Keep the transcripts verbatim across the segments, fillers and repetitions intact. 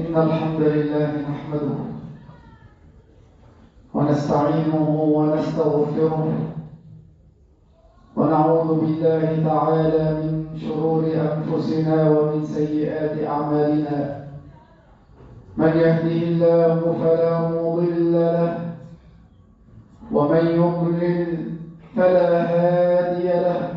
إن الحمد لله نحمده ونستعينه ونستغفره ونعوذ بالله تعالى من شرور أنفسنا ومن سيئات أعمالنا. من يهده الله فلا مضل له ومن يضلل فلا هادي له،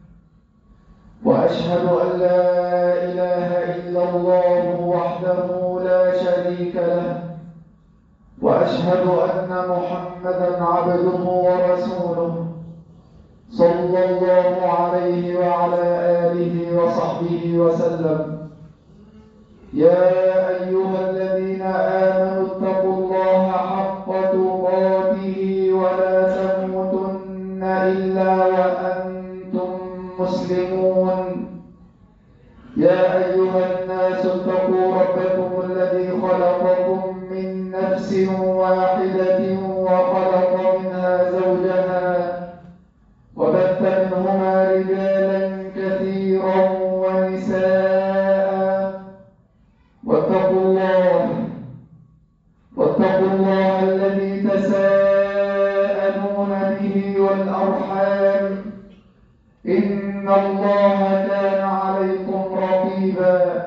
وأشهد أن لا إله إلا الله وحده لا شريك له، وأشهد أن محمدًا عبده ورسوله صلى الله عليه وعلى آله وصحبه وسلم. يا أيها الذين آمنوا اتقوا الله حق تقاته ولا تموتن إلا وأنتم مسلمون. يا أيها الناس اتقوا ربكم الذي خلقكم من نفس واحدة وخلق منها زوجها وبث منهما رجالا كثيرا ونساء. واتقوا الله واتقوا الله الذي تساءلون به والأرحام، إن الله كان عليكم رقيبا.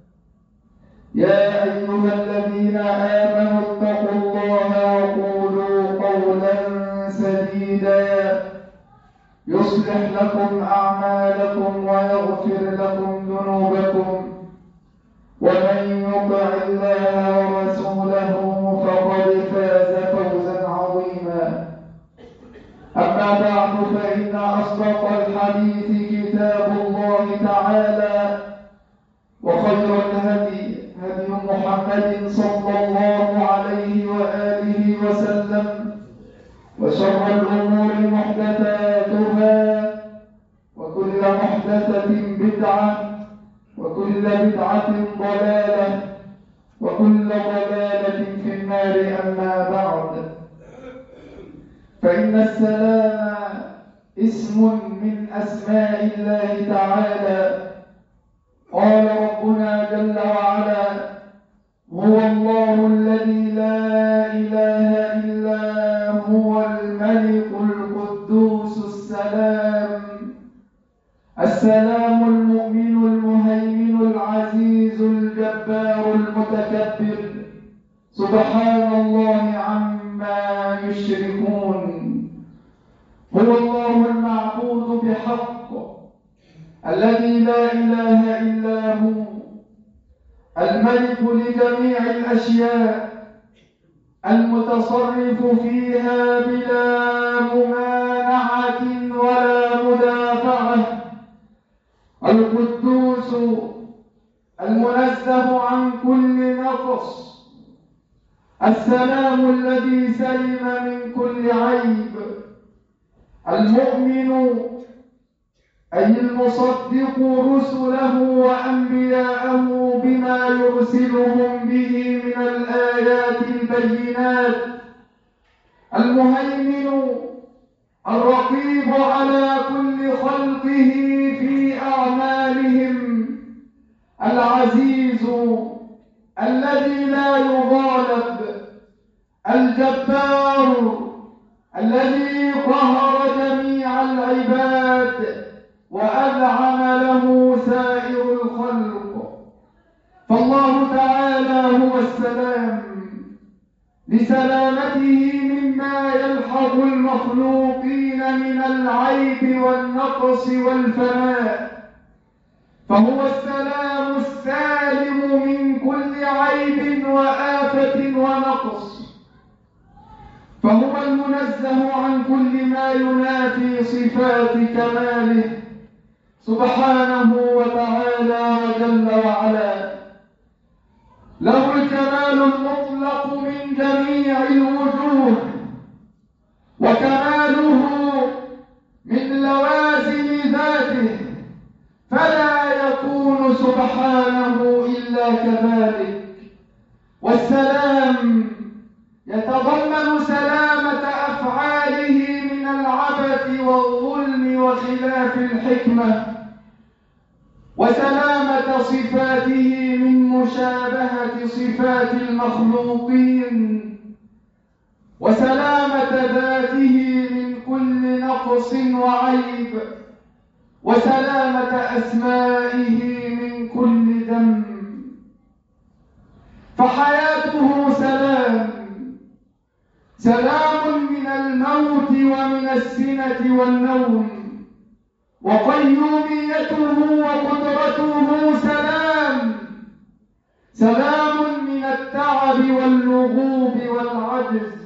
يا أيها الذين آمنوا اتقوا الله وقولوا قولا سديدا يصلح لكم أعمالكم ويغفر لكم ذنوبكم، ومن يطع الله ورسوله فقد فاز فوزا عظيما. أما بعد، فإن أصدق الحديث كتاب الله تعالى، وخير الهدي هدي محمد صلى الله عليه وآله وسلم، وشر الأمور محدثاتها، وكل محدثة بدعة، وكل بدعة ضلالة، وكل ضلالة في النار. أما بعد، فإن السلام اسم من أسماء الله تعالى. قال ربنا جل وعلا: هو الله الذي لا إله إلا هو الملك القدوس السلام السلام المؤمن المهيمن العزيز الجبار المتكبر، سبحان الله عما يشركون. هو الله المعبود بحق الذي لا إله إلا هو، الملك لجميع الأشياء، المتصرف فيها بلا ممانعة ولا مدافعة، القدوس المنزه عن كل نقص، السلام الذي سلم من كل عيب، المؤمن أي المصدق رسله وأنبياءه بما يرسلهم به من الآيات البينات، المهيمن الرقيب على كل خلقه في أعمالهم، العزيز الذي لا يغالب، الجبار الذي قهر جميع العباد وأذعن له سائر الخلق. فالله تعالى هو السلام لسلامته مما يلحق المخلوقين من العيب والنقص والفناء، فهو السلام السالم من كل عيب وآفة ونقص، فهو المنزه عن كل ما ينافي صفات كماله سبحانه وتعالى وجل وعلا. له الكمال المطلق من جميع الوجوه، وكماله من لوازم ذاته، فلا يكون سبحانه إلا كذلك. والسلام يتضمن سلامة أفعاله من العبث والظلم وخلاف الحكمة، وسلامة صفاته من مشابهة صفات المخلوقين وسلامة ذاته من كل نقص وعيب وسلامة أسمائه من كل ذنب، فحياته سلام، سلام من الموت ومن السنة والنوم، وقيوميته وقدرته سلام، سلام من التعب واللغوب والعجز.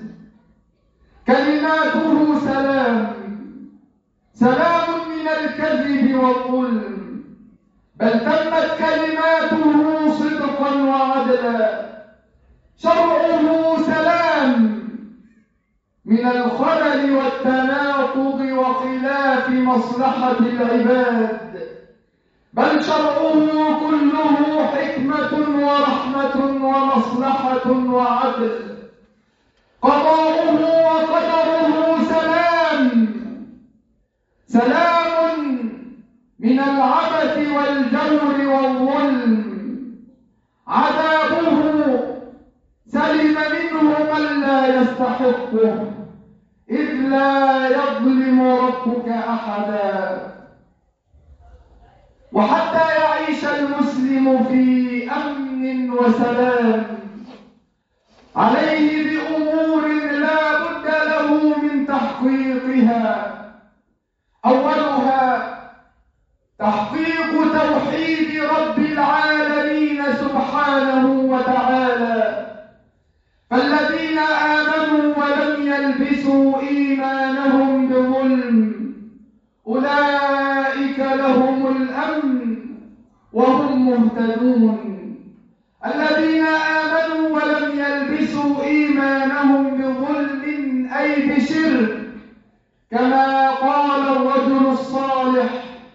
كلماته سلام، سلام من الكذب والظلم، بل تمت كلماته صدقا وعدلا. شرعه سلام من الخلل والتناقض وخلاف مصلحة العباد، بل شرعه كله حكمة ورحمة ومصلحة وعدل. قضاؤه وقدره سلام، سلام من العبث والجور والظلم. عذابه سلم منه من لا يستحقه، إذ لا يظلم ربك أحدا. وحتى يعيش المسلم في أمن وسلام عليه بأمور لا بد له من تحقيقها. أولها تحقيق توحيد رب العالمين سبحانه وتعالى، فالذين آمنوا ولم يلبسوا إيمانهم بظلم أولئك لهم الأمن وهم مهتدون. الذين آمنوا ولم يلبسوا إيمانهم بظلم أي بشرك، كما قال الرجل الصالح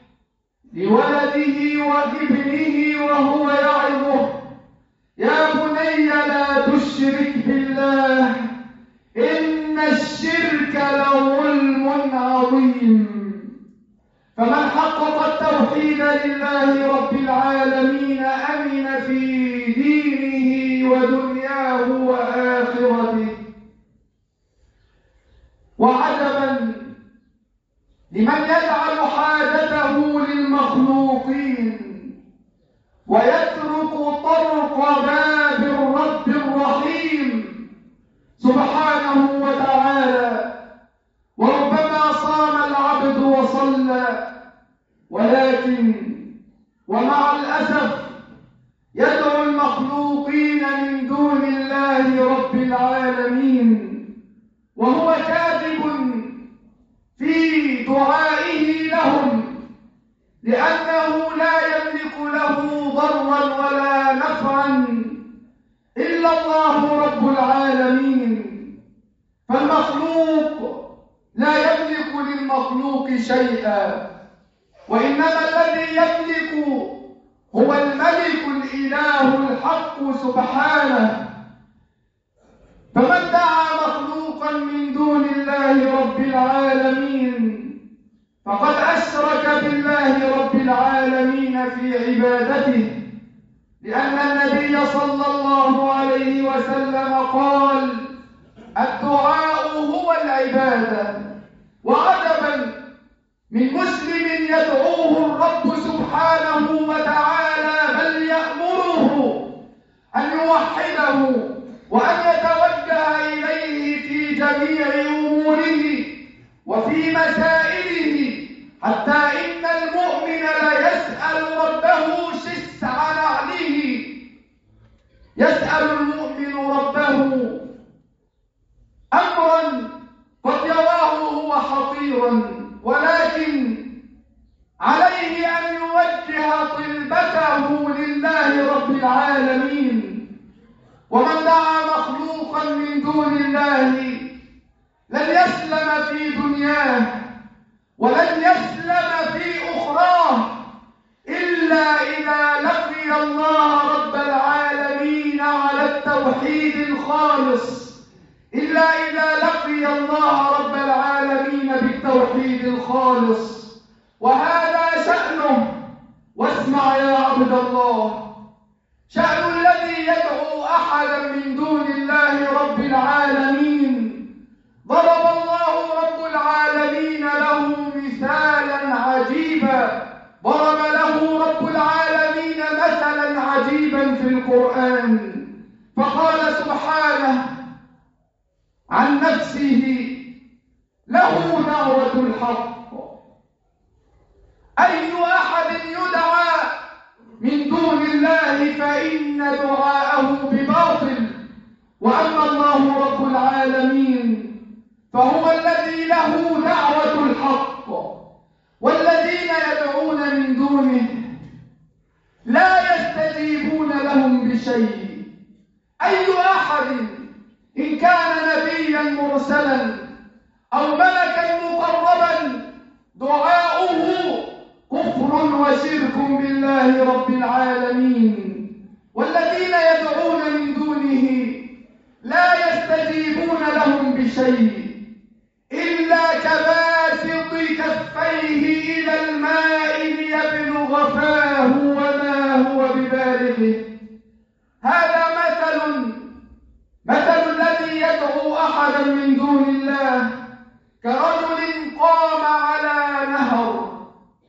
لولده وابنه وهو يعظه: يا بني لا تشرك بالله إن الشرك لظلم عظيم. فمن حقق التوحيد لله رب العالمين أمن في دينه ودنياه وآخرته. وعجبا لمن يجعل حاجته للمخلوقين ويترك طرق باب الرب الرحيم سبحانه وتعالى. وربما صام العبد وصلى، ولكن ومع الأسف يدعو المخلوقين من دون الله رب العالمين، وهو كاذب في دعائه لهم، لأنه لا يملك له ضرا ولا نفعا إلا الله رب العالمين. فالمخلوق لا يملك للمخلوق شيئا، وإنما الذي يملك هو الملك الإله الحق سبحانه. فمن دعا مخلوقا من دون الله رب العالمين فقد أشرك بالله رب العالمين في عبادته، لأن النبي صلى الله عليه وسلم قال: الدعاء هو العبادة. وعجبا من مسلم يدعوه الرب سبحانه وتعالى، بل يأمره أن يوحده وأن يتوجه إليه في جميع أموره وفي مسائله، حتى إن المؤمن لا يسأل ربه شس عن نعله. يسأل المؤمن ربه أمرا قد يراه هو حقيرا، ولكن عليه أن يوجه طلبته لله رب العالمين. ومن دعا مخلوقا من دون الله لن يسلم في دنياه ولن يسلم في أخراه إلا إذا لقي الله رب العالمين على التوحيد الخالص، إلا إذا لقي الله رب العالمين بالتوحيد الخالص. وهذا شأنه. واسمع يا عبد الله، شأن الذي يدعو أحدا من دون الله رب العالمين ضرب الله رب العالمين له مثالا عجيبا، ضرب له رب العالمين مثلا عجيبا في القرآن، فقال سبحانه عن نفسه: له دعوة الحق. أي أحد يدعى من دون الله فإن دعاءه بباطل، وأما الله رب العالمين فهو الذي له دعوة الحق، والذين يدعون من دونه لا يستجيبون لهم بشيء. أي أحد إن كان نبيا مرسلا أو ملكا مقربا دعاؤه كفر وشرك بالله رب العالمين، والذين يدعون من دونه لا يستجيبون لهم بشيء إلا كباسط كفيه إلى الماء ليبلغ فاه وما هو ببالغه. هذا مثل مثل الذي يدعو أحدا من دون الله كرجل قام على نهر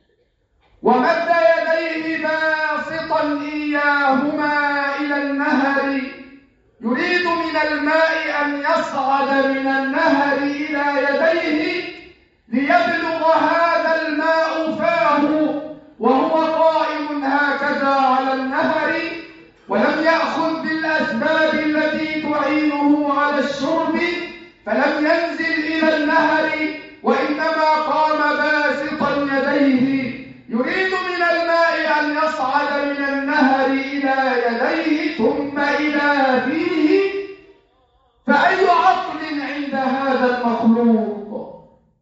ومد يديه باسطا إياهما إلى النهر يريد من الماء أن يصعد من النهر إلى يديه ليبلغ هذا الماء فاه، وهو قائم هكذا على النهر ولم يأخذ بالأسباب التي تعينه على الشرب، فلم ينزل إلى النهر وإنما قام باسطا يديه يريد من الماء أن يصعد من النهر إلى يديه ثم إلى فيه. فأي عقل عند هذا المخلوق؟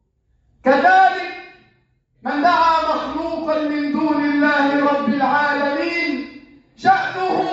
كذلك من دعا مخلوقا من دون الله رب العالمين شأنه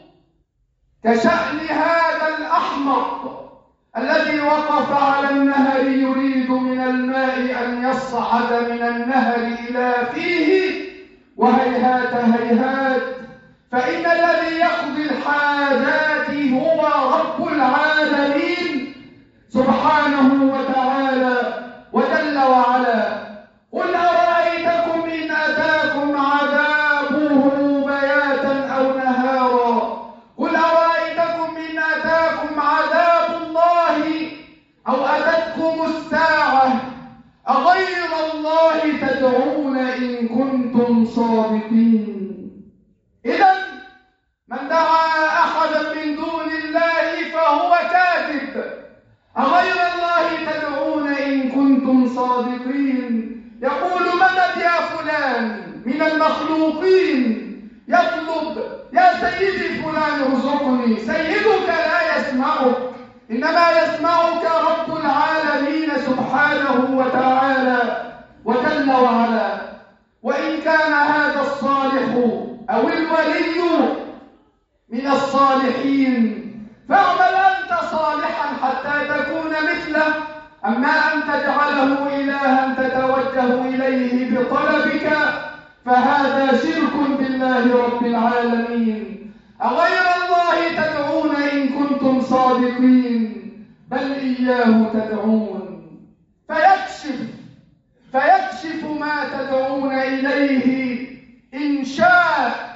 كشأن هذا الأحمق الذي وقف على النهر يريد من الماء أن يصعد من النهر إلى فيه، وهيهات هيهات، فإن الذي يقضي الحاجات هو رب العالمين سبحانه وتعالى وجل وعلا. قل أرأيتكم إن أتاكم عذابه بياتا أو نهارا، قل أرأيتكم إن أتاكم عذاب الله أو أتتكم الساعة أغير الله تدعون إن كنتم صادقين. إذن من دعا أحدا من دون الله فهو كاذب. أغير الله تدعون إن كنتم صادقين. يقول مدد يا فلان من المخلوقين، يطلب يا سيدي فلان ارزقني، سيدك لا يسمعك، إنما يسمعك رب العالمين سبحانه وتعالى وجل وعلا. وإن كان هذا الصالح أو الولي من الصالحين فاعمل أنت صالحا حتى تكون مثله، أما أن تجعله إلها تتوجه إليه بطلبك فهذا شرك بالله رب العالمين. أغير الله تدعون إن كنتم صادقين بل إياه تدعون فيكشف فيكشف ما تدعون إليه إن شاء،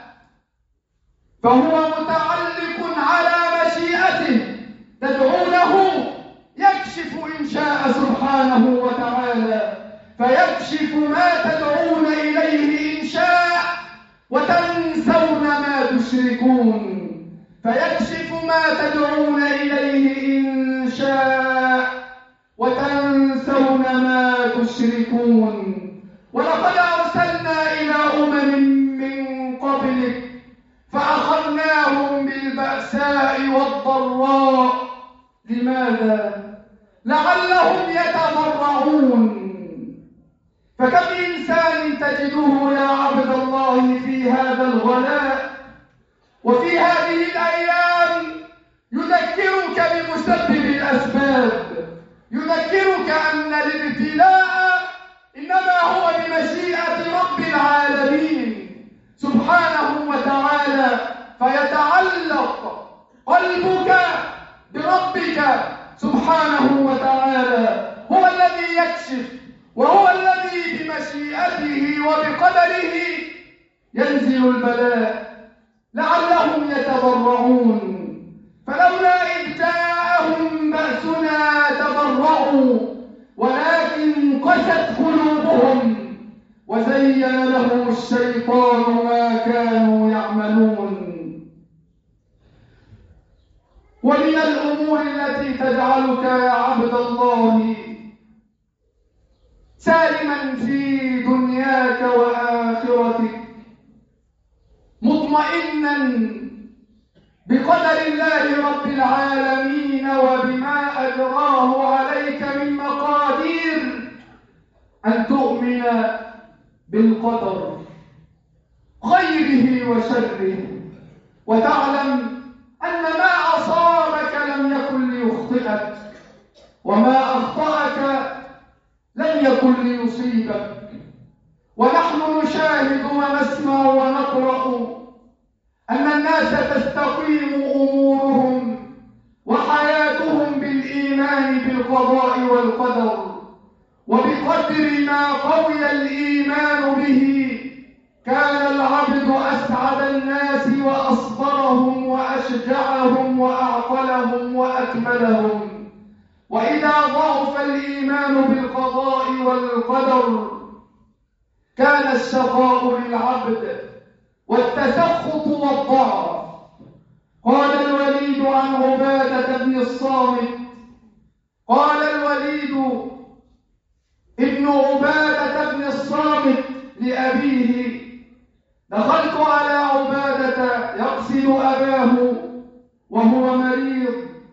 فهو متعلق على مشيئته. تدعونه يكشف إن شاء سبحانه وتعالى، فيكشف ما تدعون إليه إن شاء وتنسون ما تشركون. فيكشف ما تدعون إليه إن شاء وتنسون ما تشركون. ولقد أرسلنا إلى أمم من قبلك فأخذناهم بالبأساء والضراء. لماذا؟ لعلهم يتضرعون. فكم إنسان تجده يا عبد الله في هذا الغلاء وفي هذه الأيام يذكرك بمسبب الأسباب، يذكرك أن الابتلاء إنما هو بمشيئة رب العالمين سبحانه وتعالى، فيتعلق قلبه سبحانه وتعالى هو الذي يكشف، وهو الذي بمشيئته وبقدره ينزل البلاء لعلهم يتضرعون. فلولا إذ جاءهم بأسنا تضرعوا ولكن قست قلوبهم وزين لهم الشيطان ما كانوا يعملون. ومن الأمور التي تجعلك يا عبد الله سالما في دنياك وآخرتك، مطمئنا بقدر الله رب العالمين وبما أجراه عليك من مقادير، أن تؤمن بالقدر خيره وشره، وتعلم أن ما أصابك لم يكن ليخطئك، وما أخطأك لم يكن ليصيبك. ونحن نشاهد ونسمع ونقرأ أن الناس تستقيم أمورهم وحياتهم بالإيمان بالقضاء والقدر، وبقدر ما قوي الإيمان به كان العبد أسعد الناس وأصبرهم وأشجعهم وأعقلهم وأكملهم. وإذا ضعف الإيمان بالقضاء والقدر كان الشقاء للعبد والتسخط والضعف. قال الوليد عن عبادة بن الصامت، قال الوليد ابن عبادة بن الصامت لأبيه: دخلت على عبادة يقصد أباه وهو مريض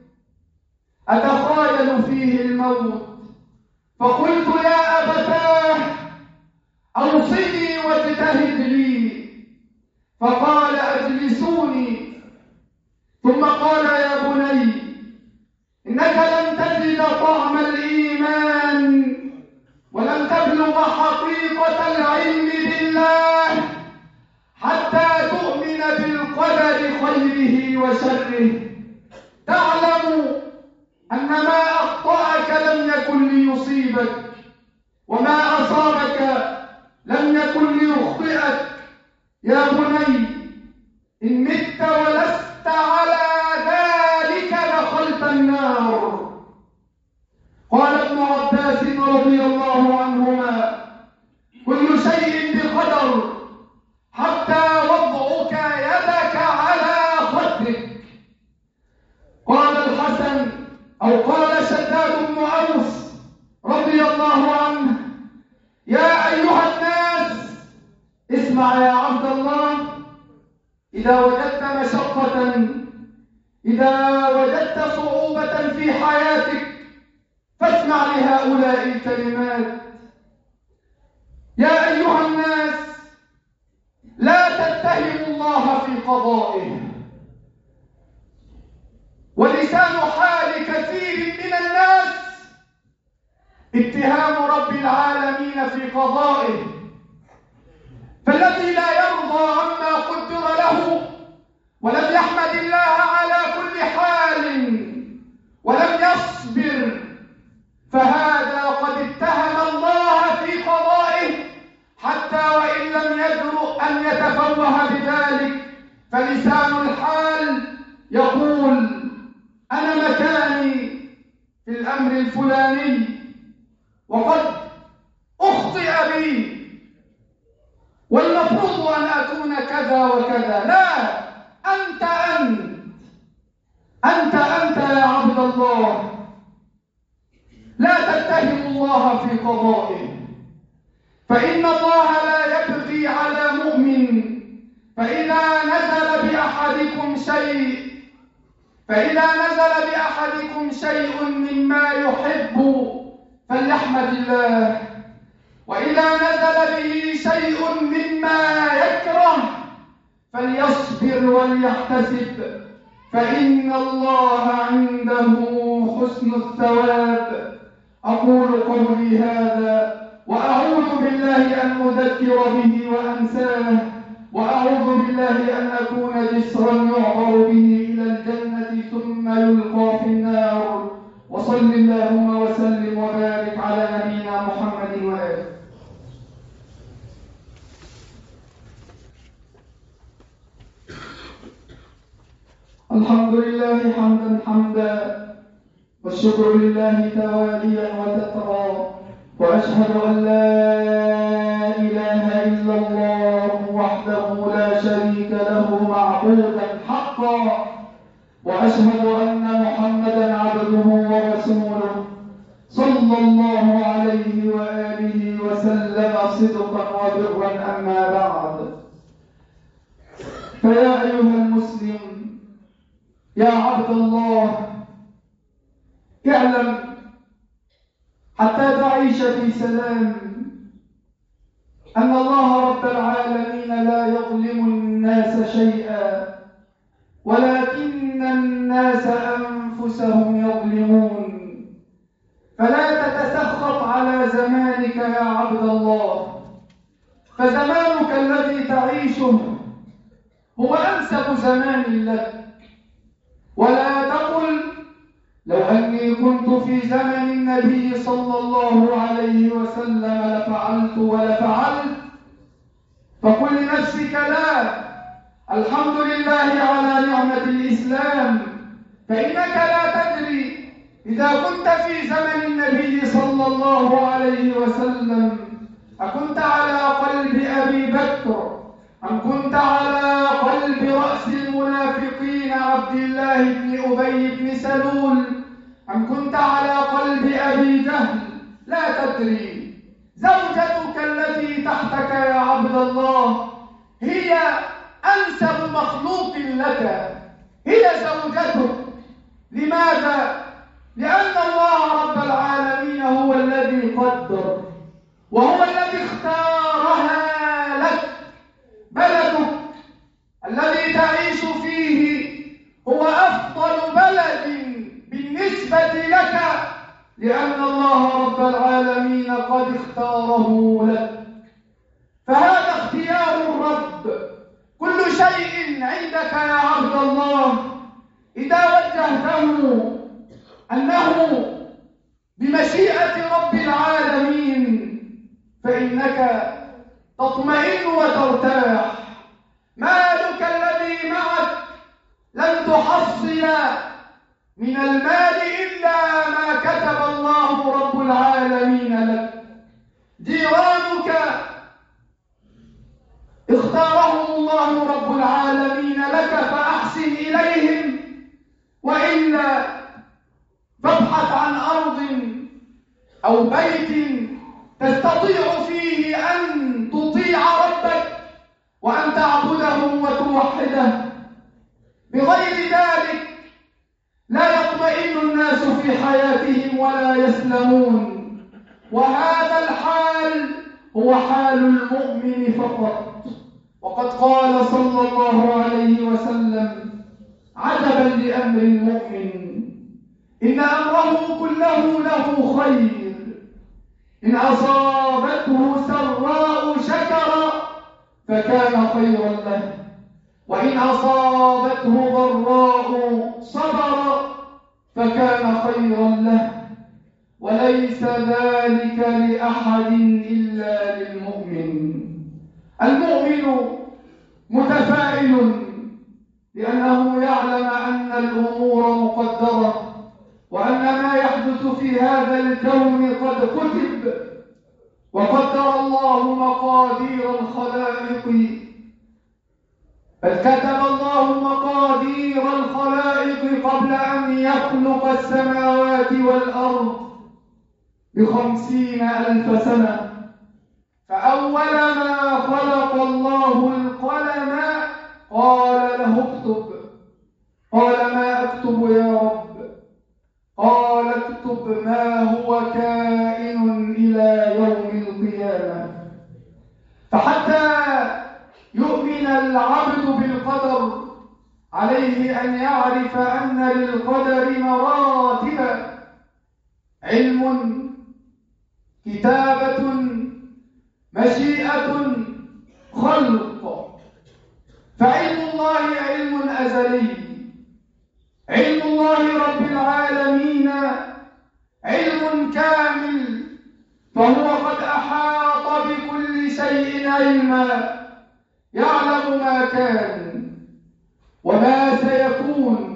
أتخيل فيه الموت، فقلت: يا أبتاه أوصني واجتهد لي. فقال: أجلسوني. ثم قال: يا بني، إنك لن تجد طعم الإيمان ولن تبلغ حقيقة العلم بالله حتى تؤمن بالقدر خيره وشره، تعلم أن ما أخطأك لم يكن ليصيبك، وما أصابك لم يكن ليخطئك. يا بني، إن مت ولست على ذلك دخلت النار. قال ابن عباس رضي الله عنهما: كل شيء بقدر حتى وضعك يدك على خدك. قال الحسن أو قال شداد بن أوس رضي الله عنه: يا أيها الناس، اسمع يا عبد الله، إذا وجدت مشقة، إذا وجدت صعوبة في حياتك فاسمع لهؤلاء الكلمات: يا أيها الناس، لا تتهموا الله في قضائه. ولسان حال كثير من الناس اتهام رب العالمين في قضائه، فالذي لا يرضى عما قدر له ولم يحمد الله على كل حال ولم يصبر، فهذا قد اتهم الله في قضائه حتى وإن لم يجرؤ أن يتفوه بذلك. فلسان الحال يقول: أنا مكاني في الأمر الفلاني وقد أخطئ بي والمفروض أن أكون كذا وكذا. لا، أنت أنت أنت أنت يا عبد الله، لا تتهم الله في قضائه، فإن الله لا يبغي على مؤمن. فإذا نزل بأحدكم شيء فإذا نزل بأحدكم شيء مما يحب فليحمد الله، وإذا نزل به شيء مما يكره فليصبر وليحتسب، فإن الله عنده حسن الثواب. أقول قولي هذا وأعوذ بالله أن أذكر به وأنساه، وأعوذ بالله أن أكون جسرا يعبر به إلى الجنة ثم يلقى في النار. وصل الحمد لله حمدا حمدا، والشكر لله تواليا وتترى، وأشهد أن لا إله إلا الله وحده لا شريك له معبودا حقا، وأشهد أن محمدا عبده ورسوله صلى الله عليه وآله وسلم صدقا وبرا. أما بعد، فيا أيها المسلم، يا عبد الله، اعلم حتى تعيش في سلام أن الله رب العالمين لا يظلم الناس شيئا، ولكن الناس أنفسهم يظلمون. فلا تتسخط على زمانك يا عبد الله، فزمانك الذي تعيشه هو أنسب زمان لك. ولا تقل لو أني كنت في زمن النبي صلى الله عليه وسلم لفعلت ولفعلت، فقل لنفسك لا، الحمد لله على نعمة الإسلام، فإنك لا تدري إذا كنت في زمن النبي صلى الله عليه وسلم أكنت على قلب أبي بكر، أم كنت على قلب رأس المنافقين عبد الله بن أبي بن سلول، أم كنت على قلب أبي جهل؟ لا تدري. زوجتك التي تحتك يا عبد الله هي أنسب مخلوق لك، هي زوجتك. لماذا؟ لأن الله رب العالمين هو الذي قدر، وهو الذي اختارها لك. بلدك الذي تعيش فيه هو أفضل بلد بالنسبة لك، لأن الله رب العالمين قد اختاره لك. فهذا اختيار الرب. كل شيء عندك يا عبد الله إذا وجهته أنه بمشيئة رب العالمين فإنك تطمئن وترتاح. مالك الذي معك لن تحصل من المال إلا ما كتب الله رب العالمين لك. جيرانك اختارهم الله رب العالمين لك، فأحسن إليهم، وإلا فابحث عن أرض أو بيت تستطيع فيه أن تطيع ربك وأن تعبده وتوحده. بغير ذلك لا يطمئن الناس في حياتهم ولا يسلمون. وهذا الحال هو حال المؤمن فقط. وقد قال صلى الله عليه وسلم: عجبا لأمر المؤمن، إن أمره كله له خير، إن أصابته سراء شكر فكان خيرا له، وإن أصابته ضراء صبر فكان خيرا له، وليس ذلك لأحد إلا للمؤمن. المؤمن متفائل لأنه يعلم أن الأمور مقدرة، وأن ما يحدث في هذا الكون قد كتب، وقدر الله مقادير الخلائق. بل كتب الله مقادير الخلائق قبل أن يخلق السماوات والأرض بخمسين ألف سنة. فأول ما خلق الله القلم قال له اكتب. قال: ما أكتب يا رب؟ قال: اكتب ما هو كائن إلى يوم القيامة. فحتى يؤمن العبد بالقدر عليه أن يعرف أن للقدر مراتب: علم، كتابة، مشيئة، خلق. فعلم الله علم أزلي، علم الله رب العالمين علم كامل، فهو قد أحاط بكل شيء علما، يعلم ما كان وما سيكون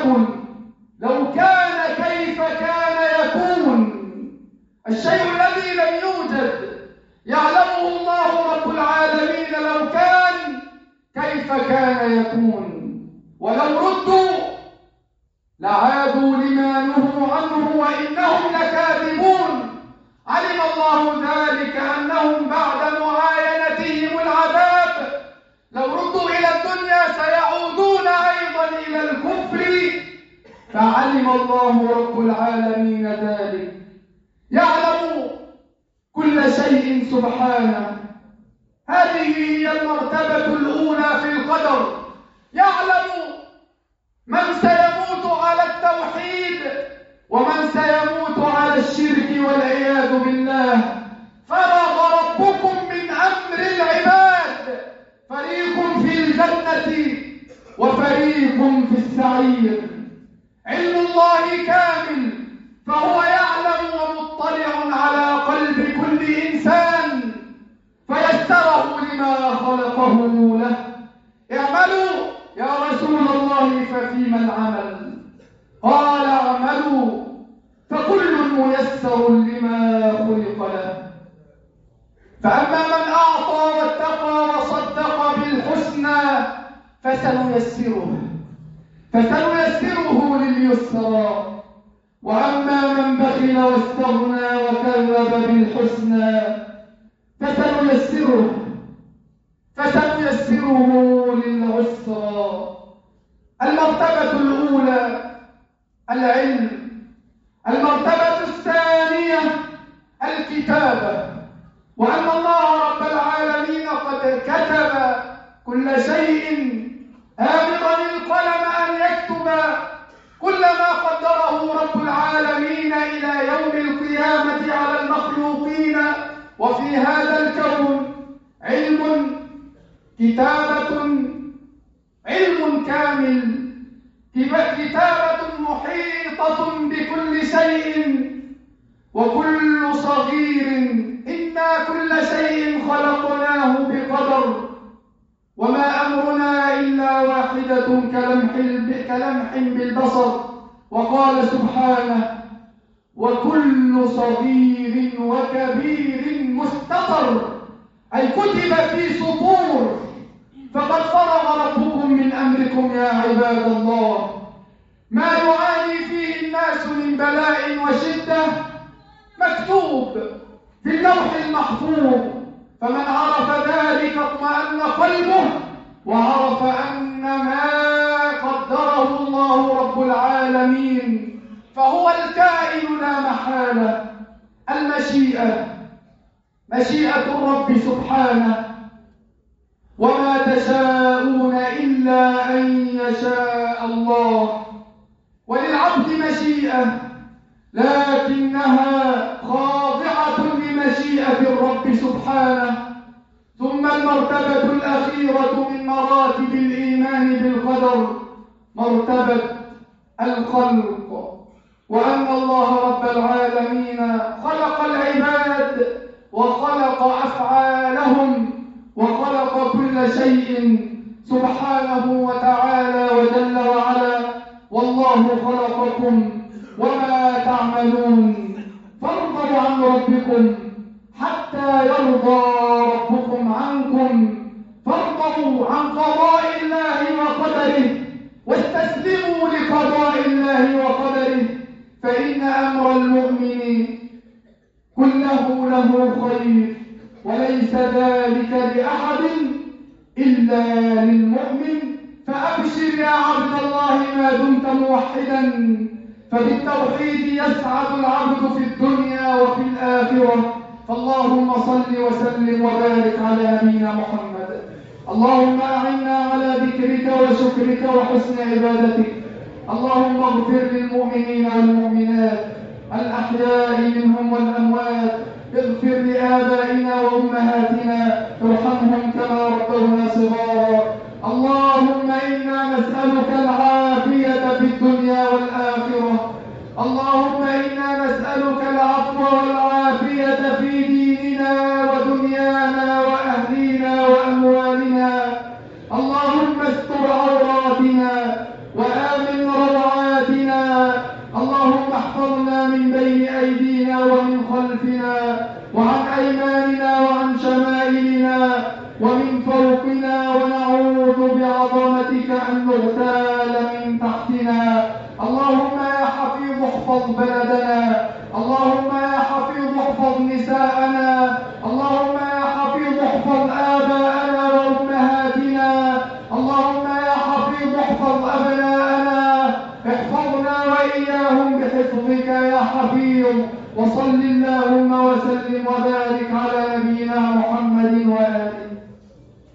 يكن، لو كان كيف كان يكون. الشيء الذي لم يوجد يعلمه الله رب العالمين لو كان كيف كان يكون. ولو ردوا لعادوا لما نهوا عنه وإنهم لكاذبون. علم الله ذلك أنهم بعد معاينتهم العذاب لو ردوا إلى الدنيا سيعودون أيضا إلى الكفر، فعلم الله رب العالمين ذلك. يعلم كل شيء سبحانه. هذه هي المرتبة الأولى في القدر. يعلم من سيموت على التوحيد ومن سيموت على الشرك والعياذ بالله. فرغ ربكم من أمر العباد، فريق في الجنة وفريق في السعير. علم الله كامل، فهو يعلم ومطلع على قلب كل إنسان فيسره لما خلقه له. اعملوا يا رسول الله ففيما العمل؟ قال اعملوا فكل ميسر لما خلق له. فأما من أعطى واتقى وصدق بالحسنى فسنيسره فسنيسره لليسرى. وأما من بخل واستغنى وكذب بالحسنى فسنيسره فسنيسره للعسرى. المرتبة الأولى العلم. المرتبة الثانية الكتابة، وأن الله رب العالمين قد كتب كل شيء آمرا القلم أن يكتب كل ما قدره رب العالمين إلى يوم القيامة على المخلوقين. وفي هذا الكون علم، كتابة، علم كامل، كتابة محيطة بكل شيء وكل صغير. إنا كل شيء خلقناه بقدر وما أمرنا إلا واحدة كلمح كلمح بالبصر. وقال سبحانه وكل صغير وكبير مستطر، أي كتب في سطور. فقد فرغ ربكم من أمركم يا عباد الله. ما يعاني فيه الناس من بلاء وشدة مكتوب في اللوح المحفوظ، فمن عرف ذلك اطمأن قلبه وعرف أن ما قدره الله رب العالمين فهو الكائن لا محالة. المشيئة، مشيئة الرب سبحانه. وما تشاءون إلا أن يشاء الله. وللعبد مشيئة لكنها خاضعة لمشيئة الرب سبحانه. ثم المرتبة الأخيرة من مراتب الإيمان بالقدر مرتبة الخلق، وأن الله رب العالمين خلق العباد وخلق أفعالهم وخلق كل شيء سبحانه وتعالى وجل وعلا. والله خلقكم وما تعملون، فارضوا عن ربكم حتى يرضى ربكم عنكم. فارضوا عن قضاء الله وقدره واستسلموا لقضاء الله وقدره، فإن أمر المؤمن كله له خير وليس ذلك لأحد إلا للمؤمن. فأبشر يا عبد الله ما دمت موحدا، فبالتوحيد يسعد العبد في الدنيا وفي الآخرة. فاللهم صل وسلم وبارك على نبينا محمد. اللهم أعنا على ذكرك وشكرك وحسن عبادتك. اللهم اغفر للمؤمنين والمؤمنات الأحياء منهم والأموات. اغفر لآبائنا وأمهاتنا، ارحمهم كما ربونا صغارا. اللهم إنا نسألك العافية في الدنيا والآخرة. اللهم إنا نسألك العفو والعافية في ديننا ودنيانا وأهلينا وأموالنا. اللهم استر عوراتنا وآمن روعاتنا أن نغتال من تحتنا. اللهم يا حفيظ احفظ بلدنا، اللهم يا حفيظ احفظ نساءنا، اللهم يا حفيظ احفظ آباءنا وأمهاتنا، اللهم يا حفيظ احفظ أبناءنا، احفظنا وإياهم بحفظك يا حفيظ. وصل